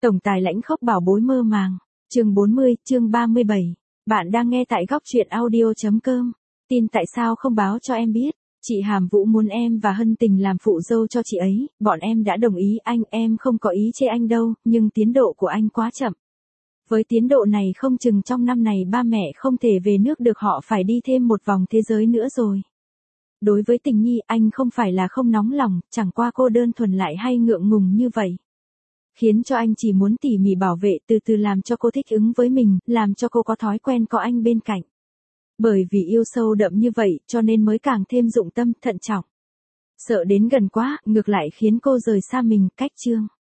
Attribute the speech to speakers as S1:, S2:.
S1: Tổng tài lãnh khốc bảo bối mơ màng. Chương 40, chương 37. Bạn đang nghe tại góc truyện audio.com. Tin tại sao không báo cho em biết. Chị Hàm Vũ muốn em và Hân Tình làm phụ dâu cho chị ấy, bọn em đã đồng ý anh, em không có ý chê anh đâu, nhưng tiến độ của anh quá chậm. Với tiến độ này không chừng trong năm này ba mẹ không thể về nước được, họ phải đi thêm một vòng thế giới nữa rồi. Đối với Tình Nhi, anh không phải là không nóng lòng, chẳng qua cô đơn thuần lại hay ngượng ngùng như vậy. Khiến cho anh chỉ muốn tỉ mỉ bảo vệ, từ từ làm cho cô thích ứng với mình, làm cho cô có thói quen có anh bên cạnh. Bởi vì yêu sâu đậm như vậy, cho nên mới càng thêm dụng tâm, thận trọng. Sợ đến gần quá, ngược lại khiến cô rời xa mình, cách chương.